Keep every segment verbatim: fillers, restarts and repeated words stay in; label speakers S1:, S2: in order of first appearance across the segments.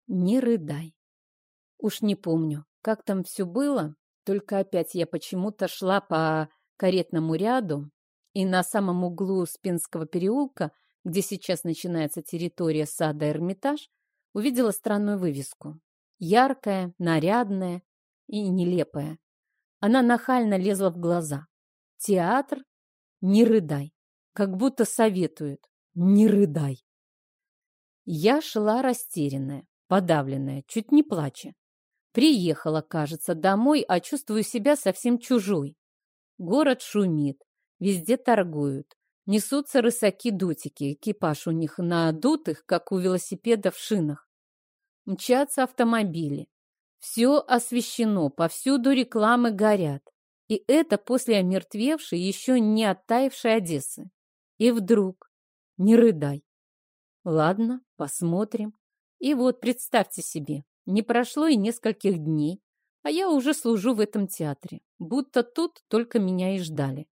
S1: Не рыдай. Уж не помню, как там все было, только опять я почему-то шла по каретному ряду, и на самом углу Спинского переулка, где сейчас начинается территория сада Эрмитаж, увидела странную вывеску. Яркая, нарядная и нелепая. Она нахально лезла в глаза. Театр «Не рыдай», как будто советуют «Не рыдай». Я шла растерянная, подавленная, чуть не плача. Приехала, кажется, домой, а чувствую себя совсем чужой. Город шумит, везде торгуют. Несутся рысаки-дутики, экипаж у них надутых, как у велосипедов, шинах. Мчатся автомобили. Все освещено, повсюду рекламы горят. И это после омертвевшей, еще не оттаившей Одессы. И вдруг, не рыдай. Ладно, посмотрим. И вот, представьте себе, не прошло и нескольких дней, а я уже служу в этом театре, будто тут только меня и ждали.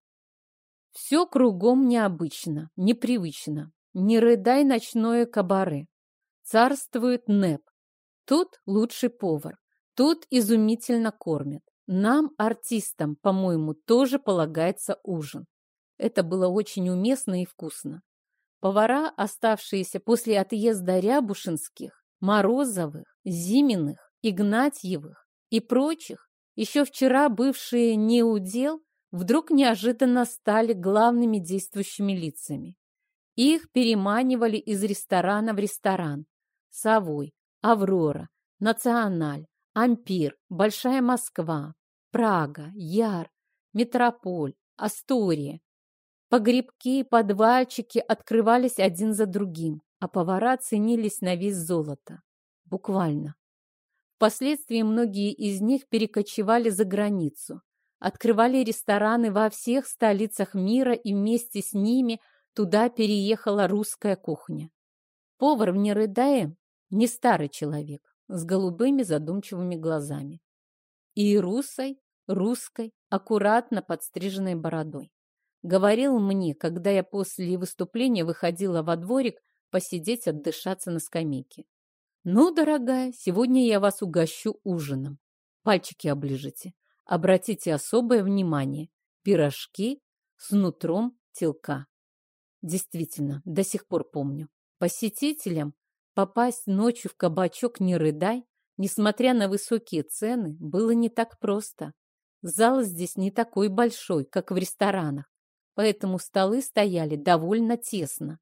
S1: Все кругом необычно, непривычно. Не рыдай ночное кабаре. Царствует НЭП. Тут лучший повар. Тут изумительно кормят. Нам, артистам, по-моему, тоже полагается ужин. Это было очень уместно и вкусно. Повара, оставшиеся после отъезда Рябушинских, Морозовых, Зиминых, Игнатьевых и прочих, еще вчера бывшие неудел, вдруг неожиданно стали главными действующими лицами. Их переманивали из ресторана в ресторан. Совой, Аврора, Националь, Ампир, Большая Москва, Прага, Яр, Метрополь, Астория. Погребки и подвальчики открывались один за другим, а повара ценились на вес золота. Буквально. Впоследствии многие из них перекочевали за границу, открывали рестораны во всех столицах мира, и вместе с ними туда переехала русская кухня. Повар в Нерыдае не старый человек, с голубыми задумчивыми глазами и русой, русской, аккуратно подстриженной бородой. Говорил мне, когда я после выступления выходила во дворик посидеть, отдышаться на скамейке. «Ну, дорогая, сегодня я вас угощу ужином. Пальчики оближите. Обратите особое внимание. Пирожки с нутром телка». Действительно, до сих пор помню. Посетителям попасть ночью в кабачок «Не рыдай», несмотря на высокие цены, было не так просто. Зал здесь не такой большой, как в ресторанах, поэтому столы стояли довольно тесно.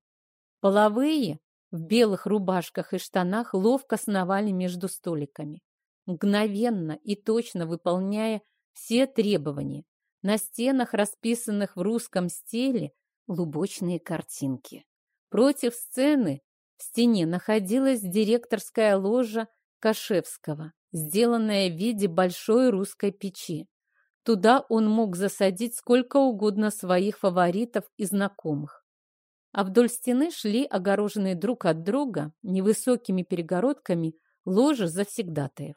S1: Половые в белых рубашках и штанах ловко сновали между столиками, мгновенно и точно выполняя все требования. На стенах, расписанных в русском стиле, лубочные картинки. Против сцены в стене находилась директорская ложа Кашевского, сделанная в виде большой русской печи. Туда он мог засадить сколько угодно своих фаворитов и знакомых. А вдоль стены шли огороженные друг от друга невысокими перегородками ложи завсегдатаев.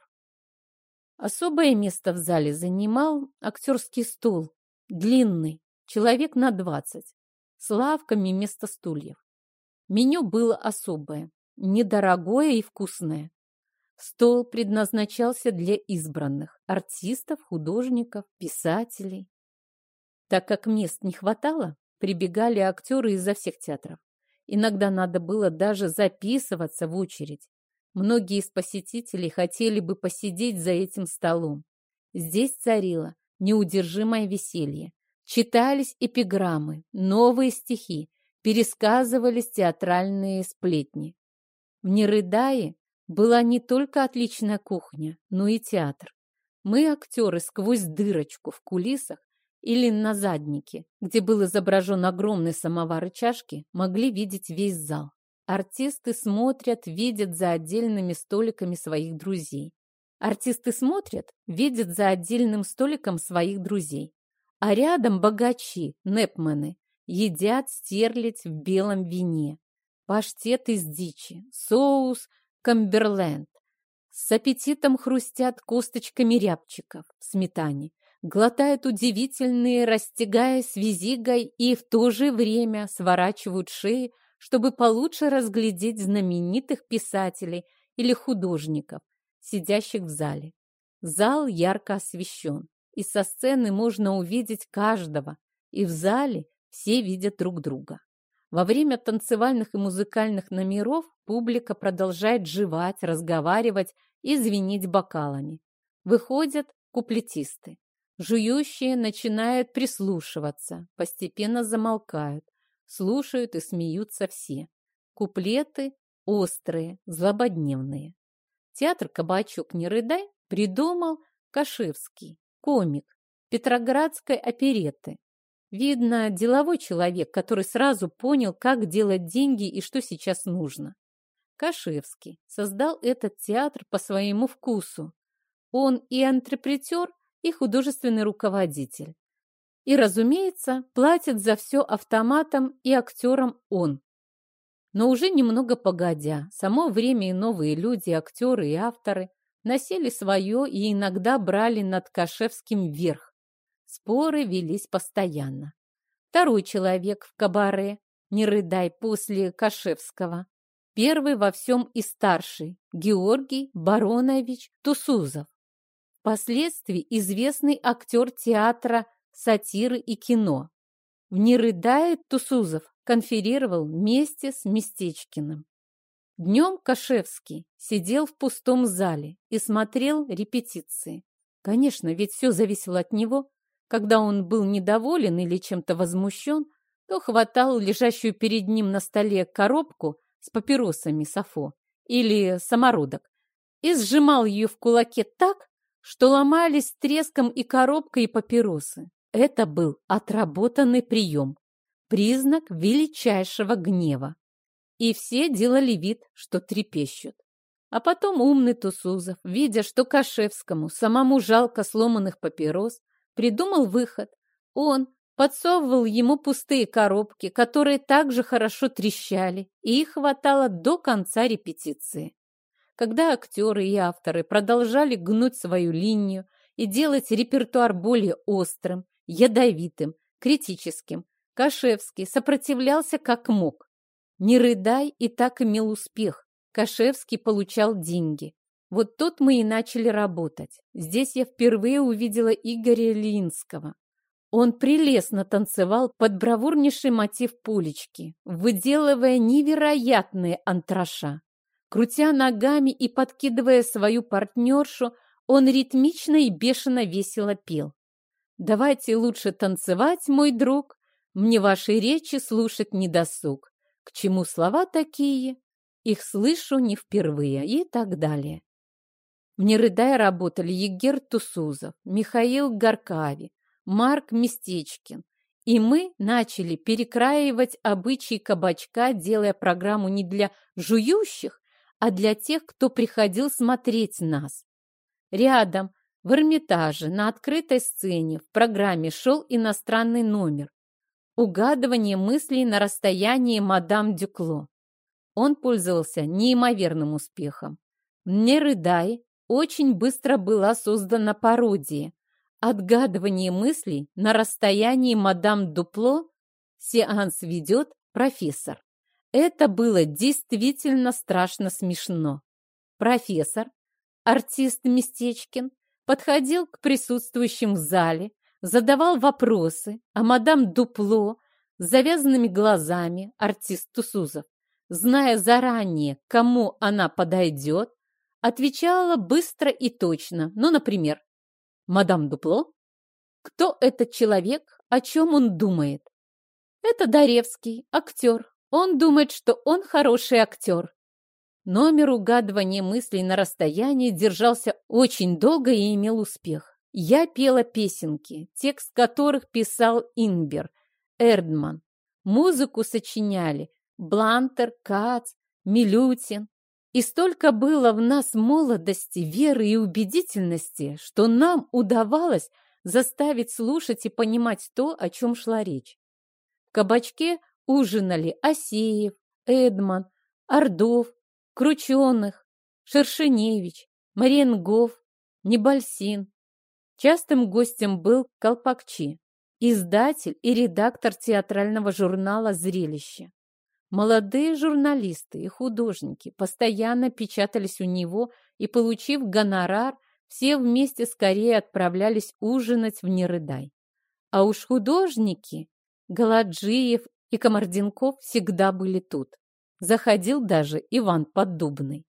S1: Особое место в зале занимал актерский стол, длинный, человек на двадцать, с лавками вместо стульев. Меню было особое, недорогое и вкусное. Стол предназначался для избранных – артистов, художников, писателей. Так как мест не хватало, прибегали актеры изо всех театров. Иногда надо было даже записываться в очередь. Многие из посетителей хотели бы посидеть за этим столом. Здесь царило неудержимое веселье. Читались эпиграммы, новые стихи, пересказывались театральные сплетни. В Нерыдае была не только отличная кухня, но и театр. Мы, актеры, сквозь дырочку в кулисах или на заднике, где был изображен огромный самовар и чашки, могли видеть весь зал. Артисты смотрят, видят за отдельными столиками своих друзей. Артисты смотрят, видят за отдельным столиком своих друзей. А рядом богачи, непмены, едят стерлядь в белом вине, паштет из дичи, соус камберленд. С аппетитом хрустят косточками рябчиков в сметане, глотают удивительные, растягаясь визигой, и в то же время сворачивают шеи, чтобы получше разглядеть знаменитых писателей или художников, сидящих в зале. Зал ярко освещен, и со сцены можно увидеть каждого, и в зале все видят друг друга. Во время танцевальных и музыкальных номеров публика продолжает жевать, разговаривать и звенеть бокалами. Выходят куплетисты. Жующие начинают прислушиваться, постепенно замолкают, слушают и смеются все. Куплеты острые, злободневные. Театр «Кабачок, не рыдай» придумал Кашевский, комик Петроградской оперетты. Видно, деловой человек, который сразу понял, как делать деньги и что сейчас нужно. Кашевский создал этот театр по своему вкусу. Он и интерпретер, и художественный руководитель. И, разумеется, платит за все автоматом и актерам он. Но уже немного погодя, само время и новые люди, актеры и авторы носили свое и иногда брали над Кашевским верх. Споры велись постоянно. Второй человек в кабаре, не рыдай, после Кашевского. Первый во всем и старший, Георгий Баронович Тусузов. Впоследствии известный актер театра, сатиры и кино. В «Не рыдает» Тусузов конферировал вместе с Местечкиным. Днем Кашевский сидел в пустом зале и смотрел репетиции. Конечно, ведь все зависело от него. Когда он был недоволен или чем-то возмущен, то хватал лежащую перед ним на столе коробку с папиросами Сафо или самородок и сжимал ее в кулаке так, что ломались с треском и коробка, и папиросы. Это был отработанный прием, признак величайшего гнева. И все делали вид, что трепещут. А потом умный Тусузов, видя, что Кашевскому самому жалко сломанных папирос, придумал выход. Он подсовывал ему пустые коробки, которые также хорошо трещали, и их хватало до конца репетиции. Когда актеры и авторы продолжали гнуть свою линию и делать репертуар более острым, ядовитым, критическим, Кашевский сопротивлялся как мог. «Не рыдай» и так имел успех. Кашевский получал деньги. Вот тут мы и начали работать. Здесь я впервые увидела Игоря Ильинского. Он прелестно танцевал под бравурнейший мотив Пулечки, выделывая невероятные антраша. Крутя ногами и подкидывая свою партнершу, он ритмично и бешено весело пел. «Давайте лучше танцевать, мой друг, мне ваши речи слушать не досуг. К чему слова такие? Их слышу не впервые» и так далее. В «Не рыдай» работали Егер Тусузов, Михаил Горкави, Марк Местечкин. И мы начали перекраивать обычаи кабачка, делая программу не для жующих, а для тех, кто приходил смотреть нас. Рядом, в Эрмитаже, на открытой сцене, в программе шел иностранный номер «Угадывание мыслей на расстоянии мадам Дюкло». Он пользовался неимоверным успехом. «Не рыдай» очень быстро была создана пародия. «Отгадывание мыслей на расстоянии мадам Дупло» сеанс ведет профессор. Это было действительно страшно смешно. Профессор, артист Местечкин, подходил к присутствующим в зале, задавал вопросы, а мадам Дупло с завязанными глазами, артист Тусузов, зная заранее, к кому она подойдет, отвечала быстро и точно. Ну, например, «Мадам Дупло? Кто этот человек? О чем он думает?» «Это Даревский, актер. Он думает, что он хороший актер». Номер угадывания мыслей на расстоянии держался очень долго и имел успех. Я пела песенки, текст которых писал Инбер, Эрдман. Музыку сочиняли Блантер, Кац, Милютин. И столько было в нас молодости, веры и убедительности, что нам удавалось заставить слушать и понимать то, о чем шла речь. В кабачке ужинали Асеев, Эдман, Ордов, Крученых, Шершеневич, Маренгов, Небольсин. Частым гостем был Колпакчи, издатель и редактор театрального журнала «Зрелище». Молодые журналисты и художники постоянно печатались у него и, получив гонорар, все вместе скорее отправлялись ужинать в Нерыдай. А уж художники, Галаджиев и Комардинков всегда были тут. Заходил даже Иван Поддубный.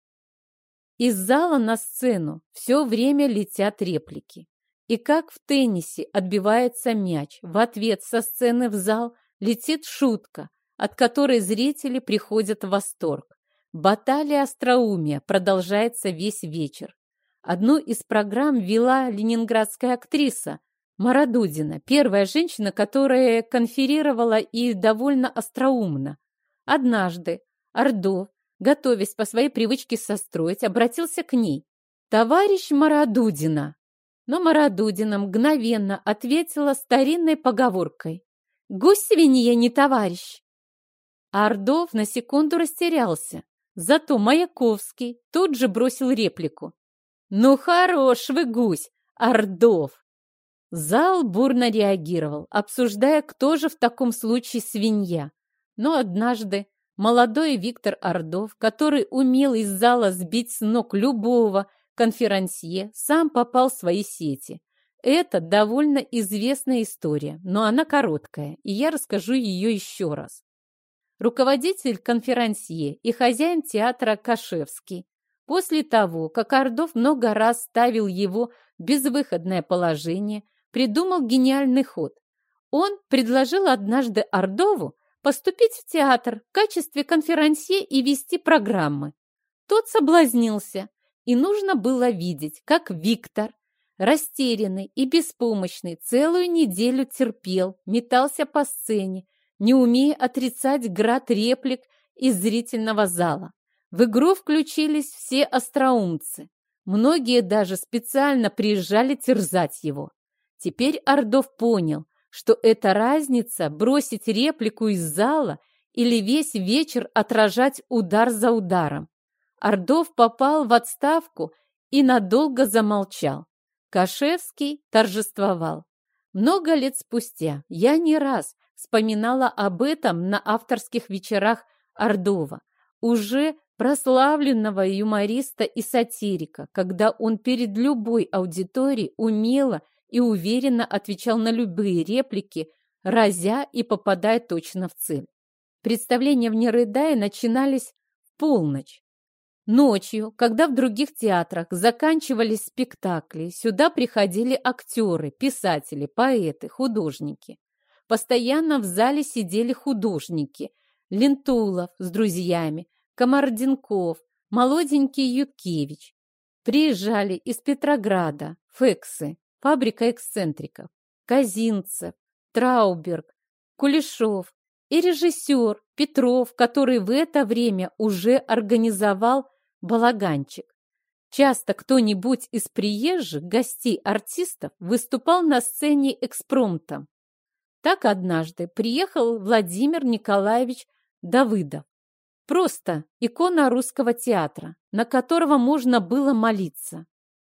S1: Из зала на сцену все время летят реплики. И как в теннисе отбивается мяч, в ответ со сцены в зал летит шутка, от которой зрители приходят в восторг. Баталия остроумия продолжается весь вечер. Одну из программ вела ленинградская актриса Мара Дудина, первая женщина, которая конферировала и довольно остроумно. Однажды Ордов, готовясь по своей привычке состроить, обратился к ней. «Товарищ Мара Дудина!» Но Мара Дудина мгновенно ответила старинной поговоркой. «Гусь свинья не товарищ!» А Ордов на секунду растерялся. Зато Маяковский тут же бросил реплику. «Ну хорош вы, гусь, Ордов!» Зал бурно реагировал, обсуждая, кто же в таком случае свинья. Но однажды молодой Виктор Ордов, который умел из зала сбить с ног любого конферансье, сам попал в свои сети. Это довольно известная история, но она короткая, и я расскажу ее еще раз. Руководитель конферансье и хозяин театра Кашевский, после того, как Ордов много раз ставил его в безвыходное положение, придумал гениальный ход. Он предложил однажды Ордову поступить в театр в качестве конферансье и вести программы. Тот соблазнился, и нужно было видеть, как Виктор, растерянный и беспомощный, целую неделю терпел, метался по сцене, не умея отрицать град реплик из зрительного зала. В игру включились все остроумцы. Многие даже специально приезжали терзать его. Теперь Ордов понял, что это разница бросить реплику из зала или весь вечер отражать удар за ударом. Ордов попал в отставку и надолго замолчал. Кашевский торжествовал. Много лет спустя я не раз вспоминала об этом на авторских вечерах Ордова, уже прославленного юмориста и сатирика, когда он перед любой аудиторией умело и уверенно отвечал на любые реплики, разя и попадая точно в цель. Представления в Нерыдае начинались в полночь. Ночью, когда в других театрах заканчивались спектакли, сюда приходили актеры, писатели, поэты, художники. Постоянно в зале сидели художники: Лентулов с друзьями, Комардинков, молоденький Юткевич. Приезжали из Петрограда Фексы, фабрика эксцентриков, Казинцев, Трауберг, Кулешов и режиссер Петров, который в это время уже организовал балаганчик. Часто кто-нибудь из приезжих гостей артистов выступал на сцене экспромтом. Так однажды приехал Владимир Николаевич Давыдов. Просто икона русского театра, на которого можно было молиться.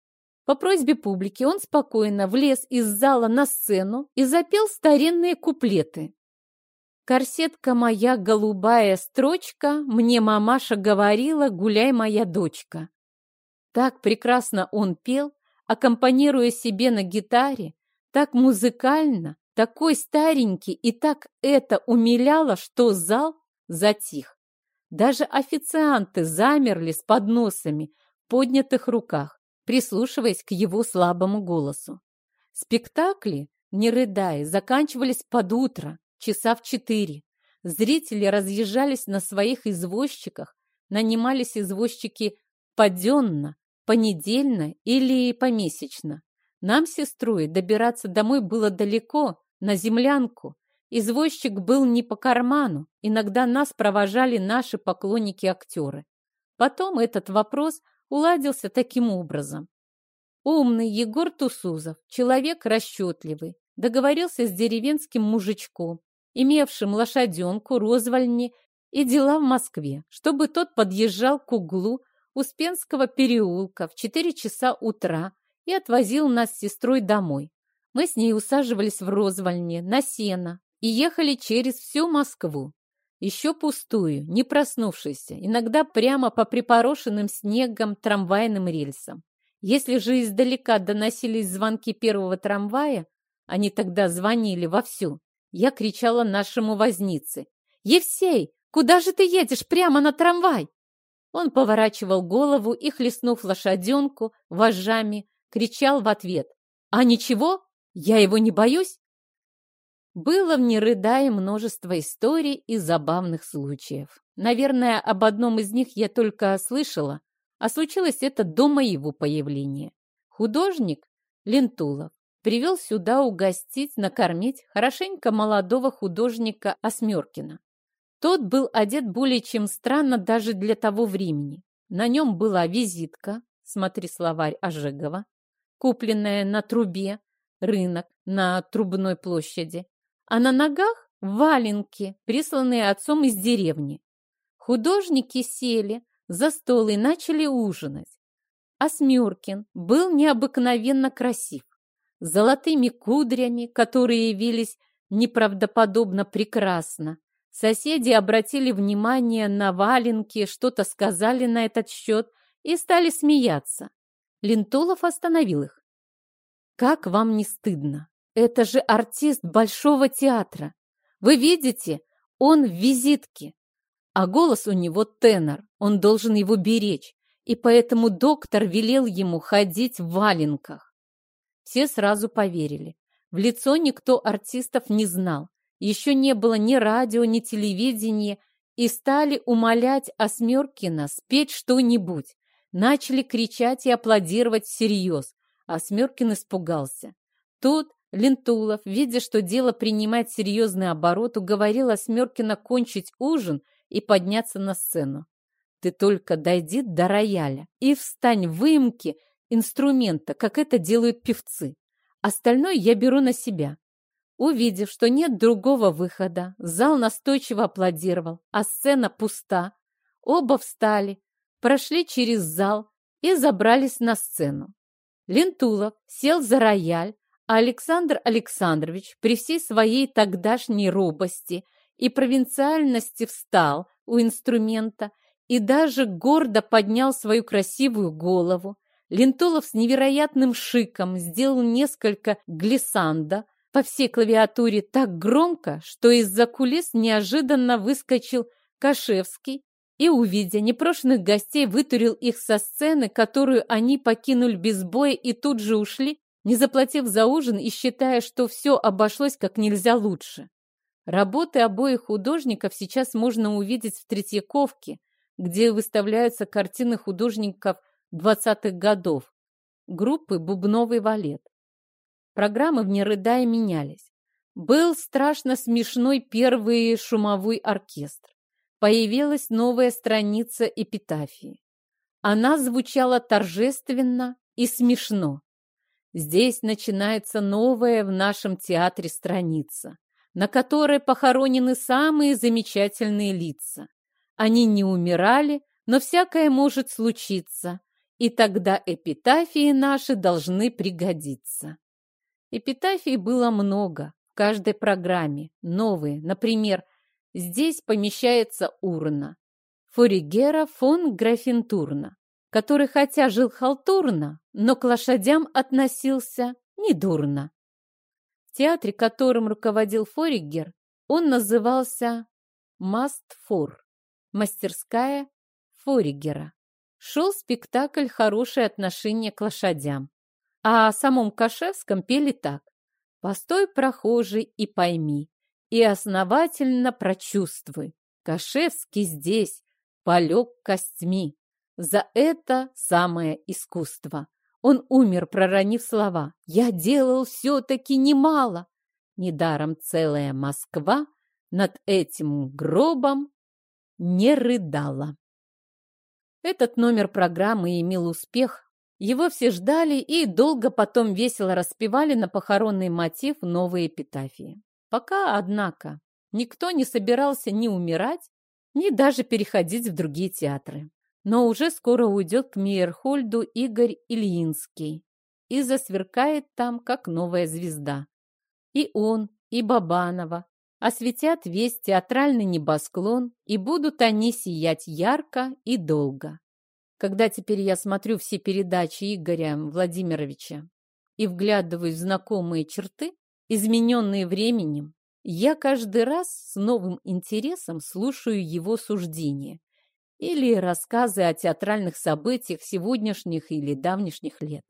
S1: По просьбе публики он спокойно влез из зала на сцену и запел старинные куплеты. «Корсетка моя, голубая строчка, мне мамаша говорила, гуляй, моя дочка». Так прекрасно он пел, аккомпанируя себе на гитаре, так музыкально, такой старенький, и так это умиляло, что зал затих. Даже официанты замерли с подносами в поднятых руках, прислушиваясь к его слабому голосу. Спектакли, не рыдая, заканчивались под утро, часа в четыре. Зрители разъезжались на своих извозчиках, нанимались извозчики паденно, понедельно или помесячно. Нам с сестрой добираться домой было далеко, на землянку. Извозчик был не по карману, иногда нас провожали наши поклонники-актеры. Потом этот вопрос уладился таким образом. Умный Егор Тусузов, человек расчетливый, договорился с деревенским мужичком, имевшим лошаденку, розвальни и дела в Москве, чтобы тот подъезжал к углу Успенского переулка в четыре часа утра и отвозил нас с сестрой домой. Мы с ней усаживались в розвальне на сено и ехали через всю Москву. еще пустую, не проснувшуюся, иногда прямо по припорошенным снегом трамвайным рельсам. Если же издалека доносились звонки первого трамвая, они тогда звонили вовсю, я кричала нашему вознице: «Евсей, куда же ты едешь прямо на трамвай?» Он поворачивал голову и, хлестнув лошаденку вожжами, кричал в ответ: «А ничего, я его не боюсь». Было в Нерыдае множество историй и забавных случаев. Наверное, об одном из них я только слышала, а случилось это до моего появления. Художник Лентулов привел сюда угостить, накормить хорошенько молодого художника Осмеркина. Тот был одет более чем странно даже для того времени. На нем была визитка, смотри словарь Ожегова, купленная на трубе, рынок на Трубной площади, а на ногах валенки, присланные отцом из деревни. Художники сели за стол и начали ужинать. Осмеркин был необыкновенно красив, с золотыми кудрями, которые явились неправдоподобно прекрасно. Соседи обратили внимание на валенки, что-то сказали на этот счет и стали смеяться. Лентулов остановил их. «Как вам не стыдно? Это же артист Большого театра. Вы видите, он в визитке, а голос у него тенор, он должен его беречь, и поэтому доктор велел ему ходить в валенках». Все сразу поверили. В лицо никто артистов не знал. Еще не было ни радио, ни телевидения, и стали умолять Осмеркина спеть что-нибудь. Начали кричать и аплодировать всерьез. Осмеркин испугался. Тут Лентулов, видя, что дело принимает серьезный оборот, уговорил Осмеркина кончить ужин и подняться на сцену. «Ты только дойди до рояля и встань в выемке инструмента, как это делают певцы. Остальное я беру на себя». Увидев, что нет другого выхода, зал настойчиво аплодировал, а сцена пуста. Оба встали, прошли через зал и забрались на сцену. Лентулов сел за рояль, а Александр Александрович при всей своей тогдашней робости и провинциальности встал у инструмента и даже гордо поднял свою красивую голову. Лентулов с невероятным шиком сделал несколько глиссандо по всей клавиатуре так громко, что из-за кулис неожиданно выскочил Кашевский и, увидя непрошенных гостей, вытурил их со сцены, которую они покинули без боя и тут же ушли, не заплатив за ужин и считая, что все обошлось как нельзя лучше. Работы обоих художников сейчас можно увидеть в Третьяковке, где выставляются картины художников двадцатых годов, группы «Бубновый валет». Программы в Нерыдае менялись. Был страшно смешной первый шумовой оркестр. Появилась новая страница эпитафии. Она звучала торжественно и смешно. Здесь начинается новая в нашем театре страница, на которой похоронены самые замечательные лица. Они не умирали, но всякое может случиться, и тогда эпитафии наши должны пригодиться. Эпитафий было много, в каждой программе, новые. Например, здесь помещается урна Форигера фон Графентурна, который хотя жил халтурно, но к лошадям относился недурно. В театре, которым руководил Форигер, он назывался Мастфор, мастерская Форигера. Шел спектакль «Хорошее отношение к лошадям». А о самом Кашевском пели так: «Постой, прохожий, и пойми, и основательно прочувствуй. Кашевский здесь полег костьми. За это самое искусство. Он умер, проронив слова: я делал все-таки немало. Недаром целая Москва над этим гробом не рыдала». Этот номер программы имел успех. Его все ждали и долго потом весело распевали на похоронный мотив новой эпитафии. Пока, однако, никто не собирался ни умирать, ни даже переходить в другие театры. Но уже скоро уйдет к Мейерхольду Игорь Ильинский и засверкает там, как новая звезда. И он, и Бабанова, осветят весь театральный небосклон, и будут они сиять ярко и долго. Когда теперь я смотрю все передачи Игоря Владимировича и вглядываюсь в знакомые черты, измененные временем, я каждый раз с новым интересом слушаю его суждения или рассказы о театральных событиях сегодняшних или давнишних лет.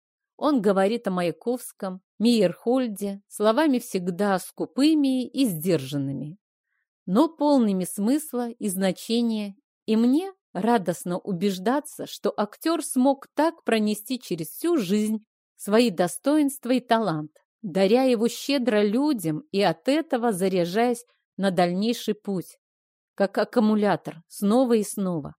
S1: Он говорит о Маяковском, Мейерхольде, словами всегда скупыми и сдержанными, но полными смысла и значения, и мне радостно убеждаться, что актер смог так пронести через всю жизнь свои достоинства и талант, даря его щедро людям и от этого заряжаясь на дальнейший путь, как аккумулятор, снова и снова.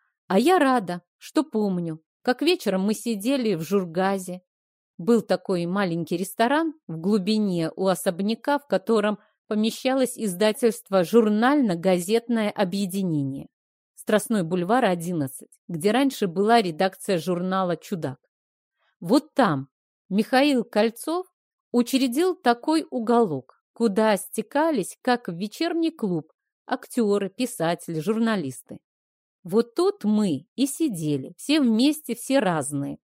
S1: А я рада, что помню, как вечером мы сидели в Жургазе. Был такой маленький ресторан в глубине у особняка, в котором помещалось издательство «Журнально-газетное объединение». Страстной бульвар, одиннадцать, где раньше была редакция журнала «Чудак». Вот там Михаил Кольцов учредил такой уголок, куда стекались, как в вечерний клуб, актеры, писатели, журналисты. Вот тут мы и сидели, все вместе, все разные.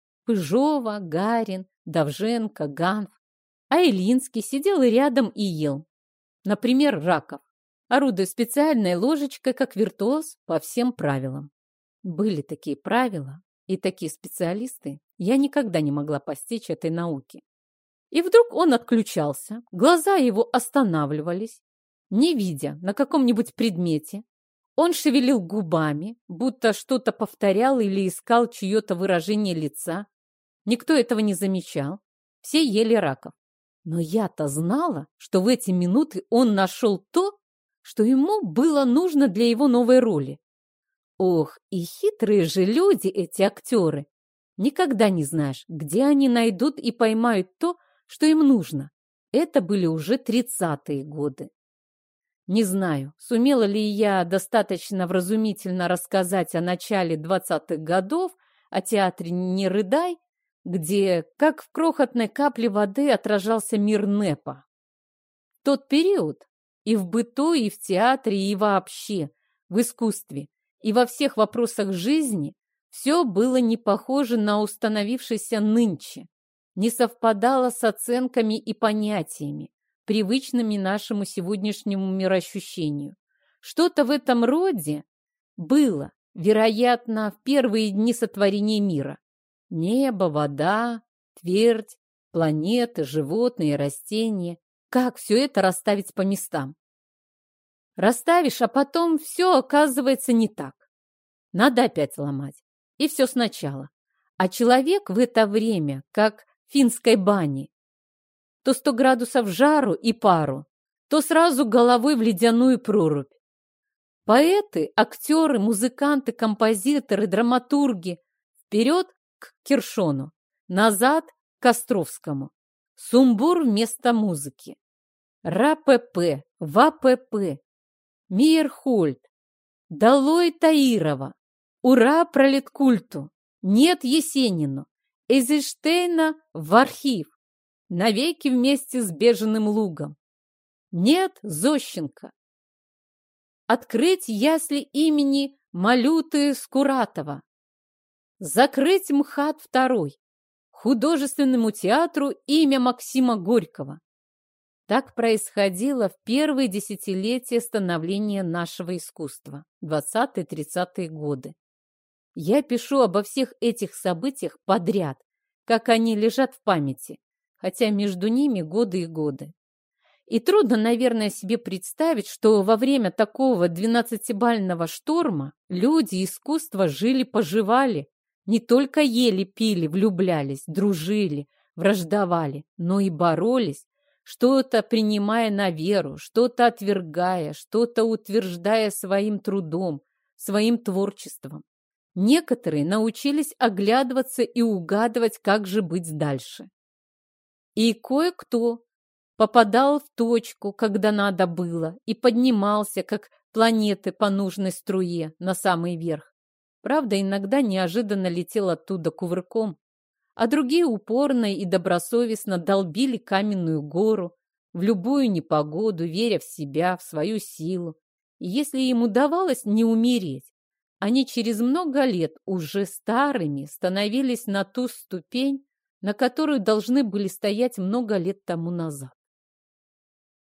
S1: Пыжова, Гарин, Довженко, Ганф. А Илинский сидел и рядом и ел. Например, Раков, орудуя специальной ложечкой, как виртуоз, по всем правилам. Были такие правила и такие специалисты, я никогда не могла постичь этой науки. И вдруг он отключался, глаза его останавливались, не видя на каком-нибудь предмете. Он шевелил губами, будто что-то повторял или искал чье-то выражение лица. Никто этого не замечал. Все ели Раков. Но я-то знала, что в эти минуты он нашел то, что ему было нужно для его новой роли. Ох, и хитрые же люди эти актеры. Никогда не знаешь, где они найдут и поймают то, что им нужно. Это были уже тридцатые годы. Не знаю, сумела ли я достаточно вразумительно рассказать о начале двадцатых годов, о театре «Не рыдай», где, как в крохотной капле воды, отражался мир Непа. В тот период и в быту, и в театре, и вообще в искусстве, и во всех вопросах жизни все было не похоже на установившееся нынче, не совпадало с оценками и понятиями, привычными нашему сегодняшнему мироощущению. Что-то в этом роде было, вероятно, в первые дни сотворения мира. Небо, вода, твердь, планеты, животные, растения. Как все это расставить по местам? Расставишь, а потом все оказывается не так. Надо опять ломать. И все сначала. А человек в это время, как в финской бане, то сто градусов жару и пару, то сразу головой в ледяную прорубь. Поэты, актеры, музыканты, композиторы, драматурги вперед к Киршону, назад к Островскому. Сумбур вместо музыки. РАПП, ВАПП, Мейерхольд, долой Таирова, ура пролеткульту, нет Есенину, Эйзенштейна в архив, навеки вместе с беженым лугом. Нет Зощенко. Открыть ясли имени Малюты Скуратова. Закрыть МХАТ второй. Художественному театру имя Максима Горького. Так происходило в первые десятилетия становления нашего искусства, двадцатые-тридцатые годы. Я пишу обо всех этих событиях подряд, как они лежат в памяти, хотя между ними годы и годы. И трудно, наверное, себе представить, что во время такого двенадцатибалльного шторма люди искусства жили-поживали, не только ели, пили, влюблялись, дружили, враждовали, но и боролись, что-то принимая на веру, что-то отвергая, что-то утверждая своим трудом, своим творчеством. Некоторые научились оглядываться и угадывать, как же быть дальше. И кое-кто попадал в точку, когда надо было, и поднимался, как планеты по нужной струе, на самый верх. Правда, иногда неожиданно летел оттуда кувырком, а другие упорно и добросовестно долбили каменную гору, в любую непогоду, веря в себя, в свою силу. И если им удавалось не умереть, они через много лет уже старыми становились на ту ступень, на которую должны были стоять много лет тому назад.